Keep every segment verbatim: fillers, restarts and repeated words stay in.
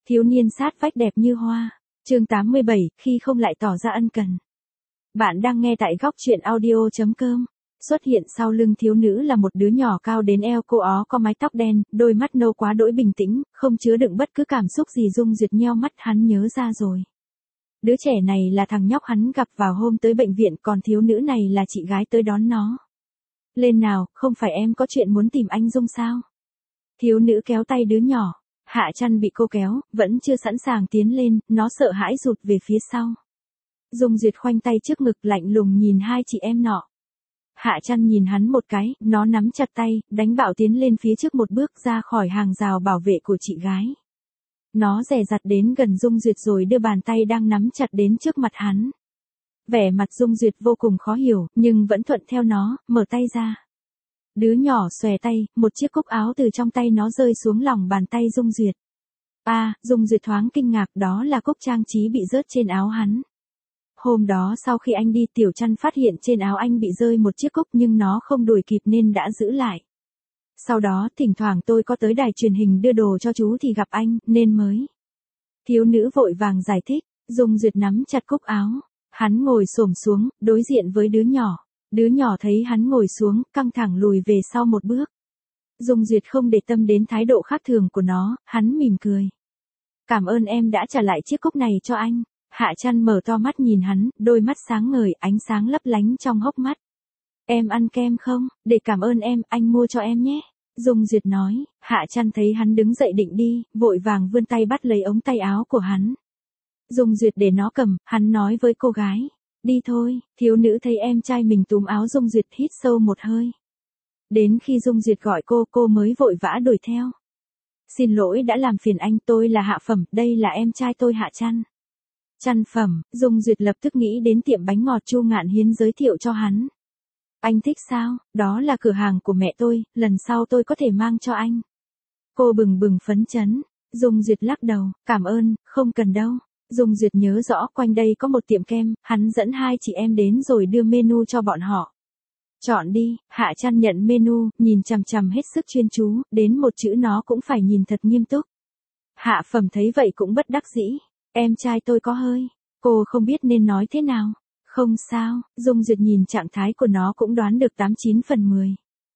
Thiếu niên sát vách đẹp như hoa. Chương tám mươi bảy, khi không lại tỏ ra ân cần. Bạn đang nghe tại góc truyện audio chấm com. Xuất hiện sau lưng thiếu nữ là một đứa nhỏ cao đến eo cô ó có mái tóc đen, đôi mắt nâu quá đỗi bình tĩnh, không chứa đựng bất cứ cảm xúc gì. Dung Duyệt nheo mắt, hắn nhớ ra rồi. Đứa trẻ này là thằng nhóc hắn gặp vào hôm tới bệnh viện, còn thiếu nữ này là chị gái tới đón nó. Lên nào, không phải em có chuyện muốn tìm anh Dung sao? Thiếu nữ kéo tay đứa nhỏ. Hạ Trăn bị cô kéo, vẫn chưa sẵn sàng tiến lên, nó sợ hãi rụt về phía sau. Dung Duyệt khoanh tay trước ngực lạnh lùng nhìn hai chị em nọ. Hạ Trăn nhìn hắn một cái, nó nắm chặt tay, đánh bạo tiến lên phía trước một bước ra khỏi hàng rào bảo vệ của chị gái. Nó dè dặt đến gần Dung Duyệt rồi đưa bàn tay đang nắm chặt đến trước mặt hắn. Vẻ mặt Dung Duyệt vô cùng khó hiểu, nhưng vẫn thuận theo nó, mở tay ra. Đứa nhỏ xòe tay, một chiếc cúc áo từ trong tay nó rơi xuống lòng bàn tay Dung Duyệt. À, Dung Duyệt thoáng kinh ngạc, đó là cúc trang trí bị rớt trên áo hắn. Hôm đó sau khi anh đi, Tiểu Trăn phát hiện trên áo anh bị rơi một chiếc cúc nhưng nó không đuổi kịp nên đã giữ lại. Sau đó thỉnh thoảng tôi có tới đài truyền hình đưa đồ cho chú thì gặp anh, nên mới. Thiếu nữ vội vàng giải thích. Dung Duyệt nắm chặt cúc áo. Hắn ngồi xổm xuống, đối diện với đứa nhỏ. Đứa nhỏ thấy hắn ngồi xuống, căng thẳng lùi về sau một bước. Dung Duyệt không để tâm đến thái độ khác thường của nó, hắn mỉm cười. Cảm ơn em đã trả lại chiếc cúc này cho anh. Hạ Trăn mở to mắt nhìn hắn, đôi mắt sáng ngời, ánh sáng lấp lánh trong hốc mắt. Em ăn kem không? Để cảm ơn em, anh mua cho em nhé. Dung Duyệt nói. Hạ Trăn thấy hắn đứng dậy định đi, vội vàng vươn tay bắt lấy ống tay áo của hắn. Dung Duyệt để nó cầm, hắn nói với cô gái. Đi thôi. Thiếu nữ thấy em trai mình túm áo Dung Duyệt, hít sâu một hơi. Đến khi Dung Duyệt gọi cô, cô mới vội vã đuổi theo. Xin lỗi đã làm phiền anh, tôi là Hạ Phẩm, đây là em trai tôi Hạ Trăn. Trăn Phẩm. Dung Duyệt lập tức nghĩ đến tiệm bánh ngọt Chu Ngạn Hiến giới thiệu cho hắn. Anh thích sao? Đó là cửa hàng của mẹ tôi, lần sau tôi có thể mang cho anh. Cô bừng bừng phấn chấn. Dung Duyệt lắc đầu, cảm ơn, không cần đâu. Dung Duyệt nhớ rõ quanh đây có một tiệm kem, hắn dẫn hai chị em đến rồi đưa menu cho bọn họ. Chọn đi. Hạ Trăn nhận menu, nhìn chằm chằm hết sức chuyên chú, đến một chữ nó cũng phải nhìn thật nghiêm túc. Hạ Phẩm thấy vậy cũng bất đắc dĩ. Em trai tôi có hơi. Cô không biết nên nói thế nào. Không sao, Dung Duyệt nhìn trạng thái của nó cũng đoán được tám chín phần mười.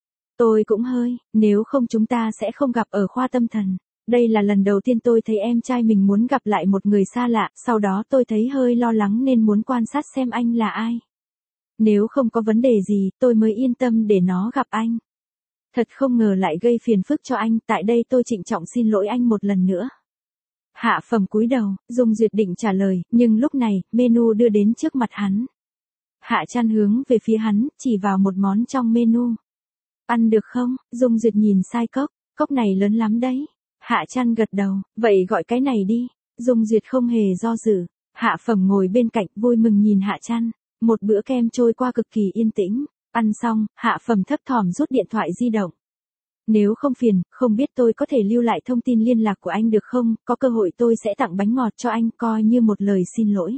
Tôi cũng hơi, nếu không chúng ta sẽ không gặp ở khoa tâm thần. Đây là lần đầu tiên tôi thấy em trai mình muốn gặp lại một người xa lạ, sau đó tôi thấy hơi lo lắng nên muốn quan sát xem anh là ai. Nếu không có vấn đề gì, tôi mới yên tâm để nó gặp anh. Thật không ngờ lại gây phiền phức cho anh, tại đây tôi trịnh trọng xin lỗi anh một lần nữa. Hạ Phẩm cúi đầu, Dung Duyệt định trả lời, nhưng lúc này, menu đưa đến trước mặt hắn. Hạ Trăn hướng về phía hắn, chỉ vào một món trong menu. Ăn được không? Dung Duyệt nhìn sai cốc, cốc này lớn lắm đấy. Hạ Trăn gật đầu, vậy gọi cái này đi. Dung Duyệt không hề do dự. Hạ Phẩm ngồi bên cạnh vui mừng nhìn Hạ Trăn. Một bữa kem trôi qua cực kỳ yên tĩnh. Ăn xong, Hạ Phẩm thấp thỏm rút điện thoại di động. Nếu không phiền, không biết tôi có thể lưu lại thông tin liên lạc của anh được không? Có cơ hội tôi sẽ tặng bánh ngọt cho anh, coi như một lời xin lỗi.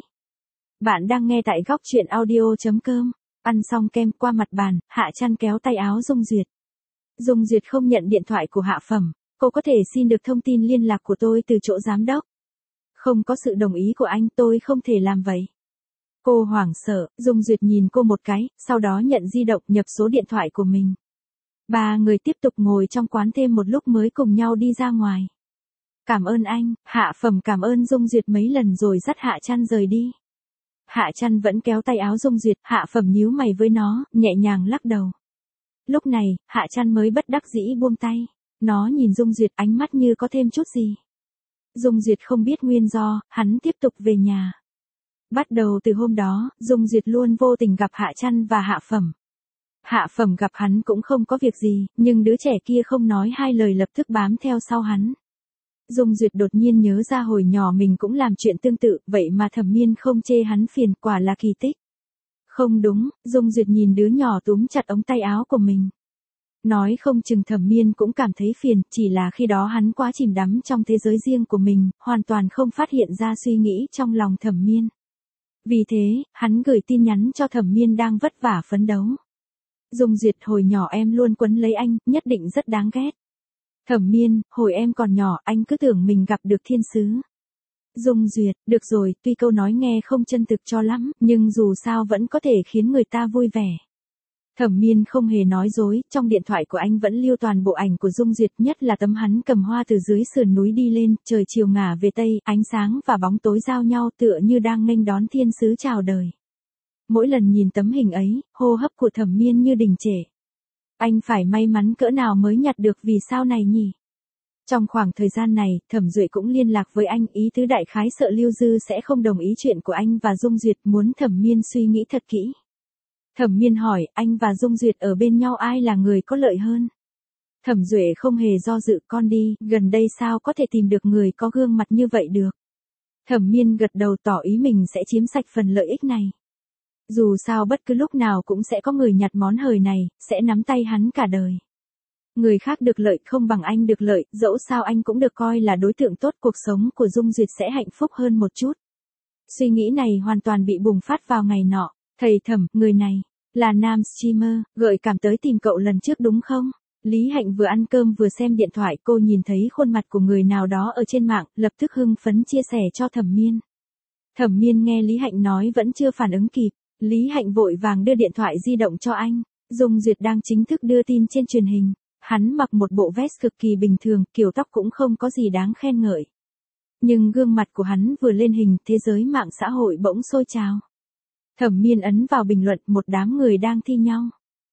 Bạn đang nghe tại góc truyện audio chấm com. Ăn xong kem qua mặt bàn, Hạ Trăn kéo tay áo Dung Duyệt. Dung Duyệt không nhận điện thoại của Hạ Phẩm. Cô có thể xin được thông tin liên lạc của tôi từ chỗ giám đốc. Không có sự đồng ý của anh, tôi không thể làm vậy. Cô hoảng sợ, Dung Duyệt nhìn cô một cái, sau đó nhận di động, nhập số điện thoại của mình. Ba người tiếp tục ngồi trong quán thêm một lúc mới cùng nhau đi ra ngoài. Cảm ơn anh. Hạ Phẩm cảm ơn Dung Duyệt mấy lần rồi dắt Hạ Trăn rời đi. Hạ Trăn vẫn kéo tay áo Dung Duyệt, Hạ Phẩm nhíu mày với nó, nhẹ nhàng lắc đầu. Lúc này, Hạ Trăn mới bất đắc dĩ buông tay. Nó nhìn Dung Duyệt, ánh mắt như có thêm chút gì. Dung Duyệt không biết nguyên do, hắn tiếp tục về nhà. Bắt đầu từ hôm đó, Dung Duyệt luôn vô tình gặp Hạ Trăn và Hạ Phẩm. Hạ Phẩm gặp hắn cũng không có việc gì, nhưng đứa trẻ kia không nói hai lời lập tức bám theo sau hắn. Dung Duyệt đột nhiên nhớ ra hồi nhỏ mình cũng làm chuyện tương tự, vậy mà Thẩm Miên không chê hắn phiền, quả là kỳ tích. Không đúng, Dung Duyệt nhìn đứa nhỏ túm chặt ống tay áo của mình. Nói không chừng Thẩm Miên cũng cảm thấy phiền, chỉ là khi đó hắn quá chìm đắm trong thế giới riêng của mình, hoàn toàn không phát hiện ra suy nghĩ trong lòng Thẩm Miên. Vì thế, hắn gửi tin nhắn cho Thẩm Miên đang vất vả phấn đấu. Dung Duyệt hồi nhỏ em luôn quấn lấy anh, nhất định rất đáng ghét. Thẩm Miên, hồi em còn nhỏ anh cứ tưởng mình gặp được thiên sứ. Dung Duyệt, được rồi, tuy câu nói nghe không chân thực cho lắm, nhưng dù sao vẫn có thể khiến người ta vui vẻ. Thẩm Miên không hề nói dối, trong điện thoại của anh vẫn lưu toàn bộ ảnh của Dung Duyệt, nhất là tấm hắn cầm hoa từ dưới sườn núi đi lên, trời chiều ngả về tây, ánh sáng và bóng tối giao nhau tựa như đang nghênh đón thiên sứ chào đời. Mỗi lần nhìn tấm hình ấy, hô hấp của Thẩm Miên như đình trệ. Anh phải may mắn cỡ nào mới nhặt được vì sao này nhỉ? Trong khoảng thời gian này, Thẩm Duệ cũng liên lạc với anh, ý tứ đại khái sợ Lưu Dư sẽ không đồng ý chuyện của anh và Dung Duyệt, muốn Thẩm Miên suy nghĩ thật kỹ. Thẩm Miên hỏi, anh và Dung Duyệt ở bên nhau ai là người có lợi hơn? Thẩm Duệ không hề do dự, con đi, gần đây sao có thể tìm được người có gương mặt như vậy được. Thẩm Miên gật đầu tỏ ý mình sẽ chiếm sạch phần lợi ích này. Dù sao bất cứ lúc nào cũng sẽ có người nhặt món hời này, sẽ nắm tay hắn cả đời. Người khác được lợi không bằng anh được lợi, dẫu sao anh cũng được coi là đối tượng tốt, cuộc sống của Dung Duyệt sẽ hạnh phúc hơn một chút. Suy nghĩ này hoàn toàn bị bùng phát vào ngày nọ. Thầy Thẩm, người này, là nam streamer, gợi cảm tới tìm cậu lần trước đúng không? Lý Hạnh vừa ăn cơm vừa xem điện thoại, cô nhìn thấy khuôn mặt của người nào đó ở trên mạng, lập tức hưng phấn chia sẻ cho Thẩm Miên. Thẩm Miên nghe Lý Hạnh nói vẫn chưa phản ứng kịp, Lý Hạnh vội vàng đưa điện thoại di động cho anh. Dung Duyệt đang chính thức đưa tin trên truyền hình, hắn mặc một bộ vest cực kỳ bình thường, kiểu tóc cũng không có gì đáng khen ngợi. Nhưng gương mặt của hắn vừa lên hình, thế giới mạng xã hội bỗng sôi trào. Thẩm Miên ấn vào bình luận, một đám người đang thi nhau.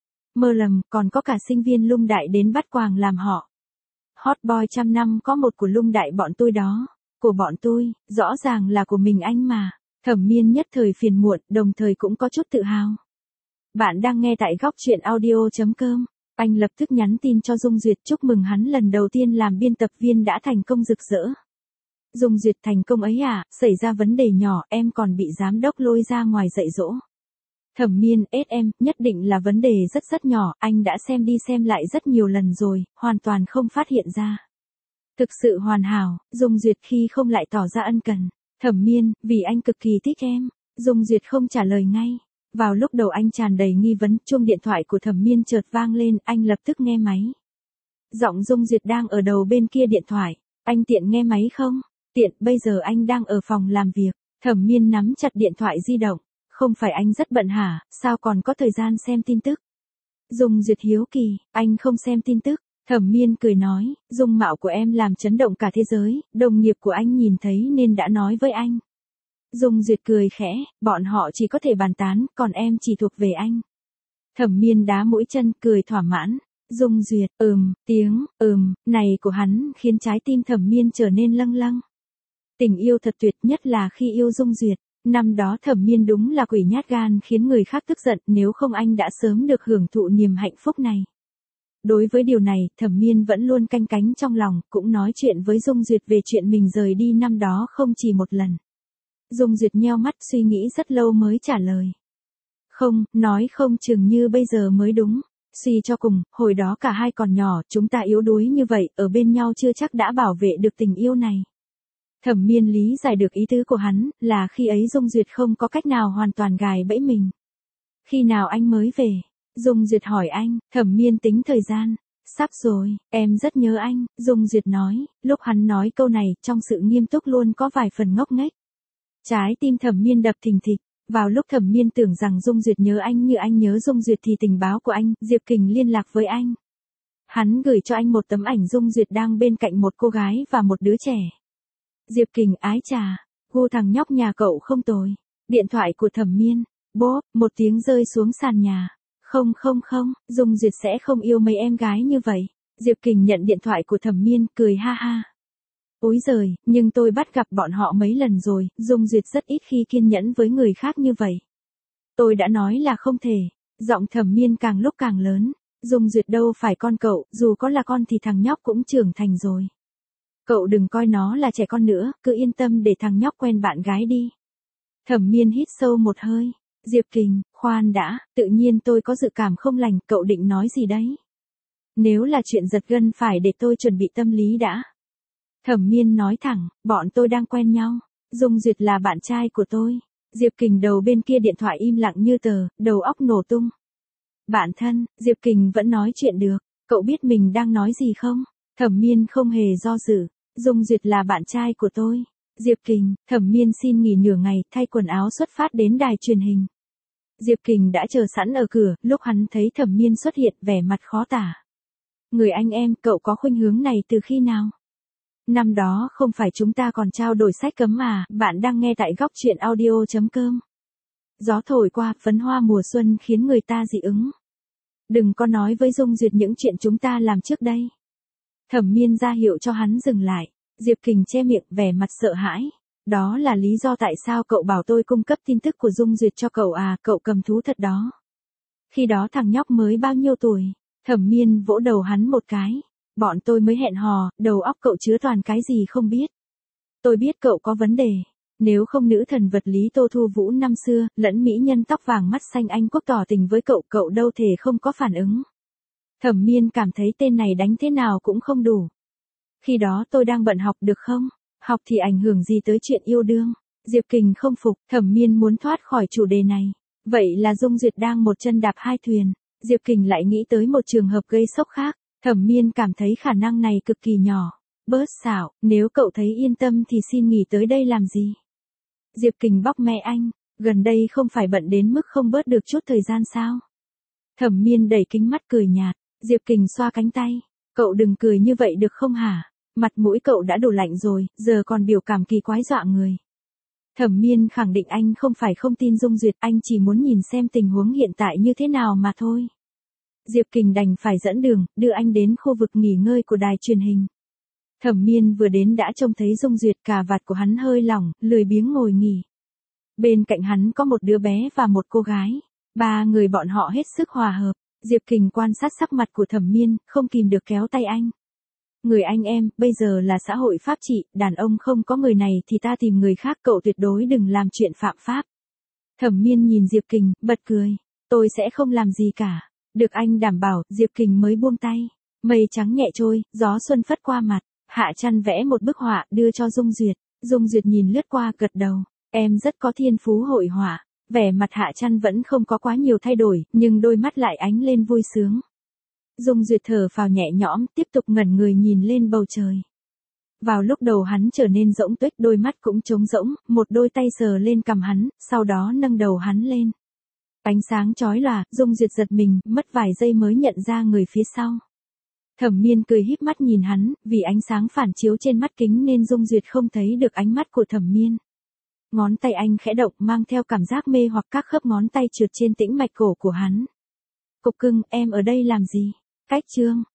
Mơ lầm, còn có cả sinh viên Lung Đại đến bắt quàng làm họ. Hot boy trăm năm có một của Lung Đại bọn tôi đó. Của bọn tôi, rõ ràng là của mình anh mà. Thẩm Miên nhất thời phiền muộn, đồng thời cũng có chút tự hào. Bạn đang nghe tại góc truyện audio chấm com. Anh lập tức nhắn tin cho Dung Duyệt chúc mừng hắn lần đầu tiên làm biên tập viên đã thành công rực rỡ. Dung Duyệt, thành công ấy à, xảy ra vấn đề nhỏ, em còn bị giám đốc lôi ra ngoài dạy dỗ. Thẩm Miên, ết em, nhất định là vấn đề rất rất nhỏ, anh đã xem đi xem lại rất nhiều lần rồi, hoàn toàn không phát hiện ra. Thực sự hoàn hảo, Dung Duyệt khi không lại tỏ ra ân cần. Thẩm Miên, vì anh cực kỳ thích em. Dung Duyệt không trả lời ngay. Vào lúc đầu anh tràn đầy nghi vấn, chuông điện thoại của Thẩm Miên chợt vang lên, anh lập tức nghe máy. Giọng Dung Duyệt đang ở đầu bên kia điện thoại. Anh tiện nghe máy không? Tiện, bây giờ anh đang ở phòng làm việc. Thẩm Miên nắm chặt điện thoại di động. Không phải anh rất bận hả, sao còn có thời gian xem tin tức? Dung Duyệt hiếu kỳ, anh không xem tin tức. Thẩm Miên cười nói, dung mạo của em làm chấn động cả thế giới, đồng nghiệp của anh nhìn thấy nên đã nói với anh. Dung Duyệt cười khẽ, bọn họ chỉ có thể bàn tán, còn em chỉ thuộc về anh. Thẩm Miên đá mũi chân, cười thỏa mãn. Dung Duyệt, ừm, tiếng, ừm, này của hắn khiến trái tim Thẩm Miên trở nên lâng lâng. Tình yêu thật tuyệt, nhất là khi yêu Dung Duyệt. Năm đó Thẩm Miên đúng là quỷ nhát gan khiến người khác tức giận, nếu không anh đã sớm được hưởng thụ niềm hạnh phúc này. Đối với điều này, Thẩm Miên vẫn luôn canh cánh trong lòng, cũng nói chuyện với Dung Duyệt về chuyện mình rời đi năm đó không chỉ một lần. Dung Duyệt nheo mắt suy nghĩ rất lâu mới trả lời. Không, nói không chừng như bây giờ mới đúng. Suy cho cùng, hồi đó cả hai còn nhỏ, chúng ta yếu đuối như vậy, ở bên nhau chưa chắc đã bảo vệ được tình yêu này. Thẩm Miên lý giải được ý tứ của hắn, là khi ấy Dung Duyệt không có cách nào hoàn toàn gài bẫy mình. Khi nào anh mới về? Dung Duyệt hỏi anh. Thẩm Miên tính thời gian. Sắp rồi, em rất nhớ anh, Dung Duyệt nói. Lúc hắn nói câu này, trong sự nghiêm túc luôn có vài phần ngốc nghếch. Trái tim Thẩm Miên đập thình thịch. Vào lúc Thẩm Miên tưởng rằng Dung Duyệt nhớ anh như anh nhớ Dung Duyệt thì tình báo của anh, Diệp Kình liên lạc với anh. Hắn gửi cho anh một tấm ảnh Dung Duyệt đang bên cạnh một cô gái và một đứa trẻ. Diệp Kình, ái chà, gu thằng nhóc nhà cậu không tồi. Điện thoại của Thẩm Miên, bốp, một tiếng rơi xuống sàn nhà. Không không không, Dung Duyệt sẽ không yêu mấy em gái như vậy. Diệp Kình nhận điện thoại của Thẩm Miên, cười ha ha. Ối giời, nhưng tôi bắt gặp bọn họ mấy lần rồi, Dung Duyệt rất ít khi kiên nhẫn với người khác như vậy. Tôi đã nói là không thể. Giọng Thẩm Miên càng lúc càng lớn. Dung Duyệt đâu phải con cậu, dù có là con thì thằng nhóc cũng trưởng thành rồi. Cậu đừng coi nó là trẻ con nữa, cứ yên tâm để thằng nhóc quen bạn gái đi. Thẩm Miên hít sâu một hơi. Diệp Kình, khoan đã, tự nhiên tôi có dự cảm không lành, cậu định nói gì đấy? Nếu là chuyện giật gân phải để tôi chuẩn bị tâm lý đã. Thẩm Miên nói thẳng, bọn tôi đang quen nhau. Dung Duyệt là bạn trai của tôi. Diệp Kình đầu bên kia điện thoại im lặng như tờ, đầu óc nổ tung. Bạn thân, Diệp Kình vẫn nói chuyện được, cậu biết mình đang nói gì không? Thẩm Miên không hề do dự. Dung Duyệt là bạn trai của tôi. Diệp Kình, Thẩm Miên xin nghỉ nửa ngày, thay quần áo xuất phát đến đài truyền hình. Diệp Kình đã chờ sẵn ở cửa, lúc hắn thấy Thẩm Miên xuất hiện vẻ mặt khó tả. Người anh em, cậu có khuynh hướng này từ khi nào? Năm đó không phải chúng ta còn trao đổi sách cấm mà, bạn đang nghe tại góc truyện audio chấm com. Gió thổi qua, phấn hoa mùa xuân khiến người ta dị ứng. Đừng có nói với Dung Duyệt những chuyện chúng ta làm trước đây. Thẩm Miên ra hiệu cho hắn dừng lại. Diệp Kình che miệng vẻ mặt sợ hãi. Đó là lý do tại sao cậu bảo tôi cung cấp tin tức của Dung Duyệt cho cậu à, cậu cầm thú thật đó. Khi đó thằng nhóc mới bao nhiêu tuổi? Thẩm Miên vỗ đầu hắn một cái. Bọn tôi mới hẹn hò, đầu óc cậu chứa toàn cái gì không biết. Tôi biết cậu có vấn đề. Nếu không nữ thần vật lý Tô Thu Vũ năm xưa, lẫn mỹ nhân tóc vàng mắt xanh Anh Quốc tỏ tình với cậu, cậu đâu thể không có phản ứng. Thẩm Miên cảm thấy tên này đánh thế nào cũng không đủ. Khi đó tôi đang bận học được không? Học thì ảnh hưởng gì tới chuyện yêu đương? Diệp Kình không phục, Thẩm Miên muốn thoát khỏi chủ đề này. Vậy là Dung Duyệt đang một chân đạp hai thuyền. Diệp Kình lại nghĩ tới một trường hợp gây sốc khác. Thẩm Miên cảm thấy khả năng này cực kỳ nhỏ. Bớt xạo, nếu cậu thấy yên tâm thì xin nghỉ tới đây làm gì? Diệp Kình bóc mẹ anh, gần đây không phải bận đến mức không bớt được chút thời gian sao? Thẩm Miên đẩy kính mắt cười nhạt, Diệp Kình xoa cánh tay. Cậu đừng cười như vậy được không hả? Mặt mũi cậu đã đổ lạnh rồi, giờ còn biểu cảm kỳ quái dọa người. Thẩm Miên khẳng định anh không phải không tin Dung Duyệt, anh chỉ muốn nhìn xem tình huống hiện tại như thế nào mà thôi. Diệp Kình đành phải dẫn đường, đưa anh đến khu vực nghỉ ngơi của đài truyền hình. Thẩm Miên vừa đến đã trông thấy Dung Duyệt, cà vạt của hắn hơi lỏng, lười biếng ngồi nghỉ. Bên cạnh hắn có một đứa bé và một cô gái. Ba người bọn họ hết sức hòa hợp. Diệp Kình quan sát sắc mặt của Thẩm Miên, không kìm được kéo tay anh. Người anh em, bây giờ là xã hội pháp trị, đàn ông không có người này thì ta tìm người khác, cậu tuyệt đối đừng làm chuyện phạm pháp. Thẩm Miên nhìn Diệp Kình, bật cười. Tôi sẽ không làm gì cả. Được anh đảm bảo, Diệp Kình mới buông tay. Mây trắng nhẹ trôi, gió xuân phất qua mặt. Hạ Trăn vẽ một bức họa, đưa cho Dung Duyệt. Dung Duyệt nhìn lướt qua, gật đầu. Em rất có thiên phú hội họa. Vẻ mặt Hạ Trăn vẫn không có quá nhiều thay đổi, nhưng đôi mắt lại ánh lên vui sướng. Dung Duyệt thở phào nhẹ nhõm, tiếp tục ngẩn người nhìn lên bầu trời. Vào lúc đầu hắn trở nên rỗng tuếch, đôi mắt cũng trống rỗng, một đôi tay sờ lên cằm hắn, sau đó nâng đầu hắn lên. Ánh sáng chói lòa, Dung Duyệt giật mình, mất vài giây mới nhận ra người phía sau. Thẩm Miên cười híp mắt nhìn hắn, vì ánh sáng phản chiếu trên mắt kính nên Dung Duyệt không thấy được ánh mắt của Thẩm Miên. Ngón tay anh khẽ động mang theo cảm giác mê hoặc, các khớp ngón tay trượt trên tĩnh mạch cổ của hắn. Cục cưng, em ở đây làm gì? Cách chương.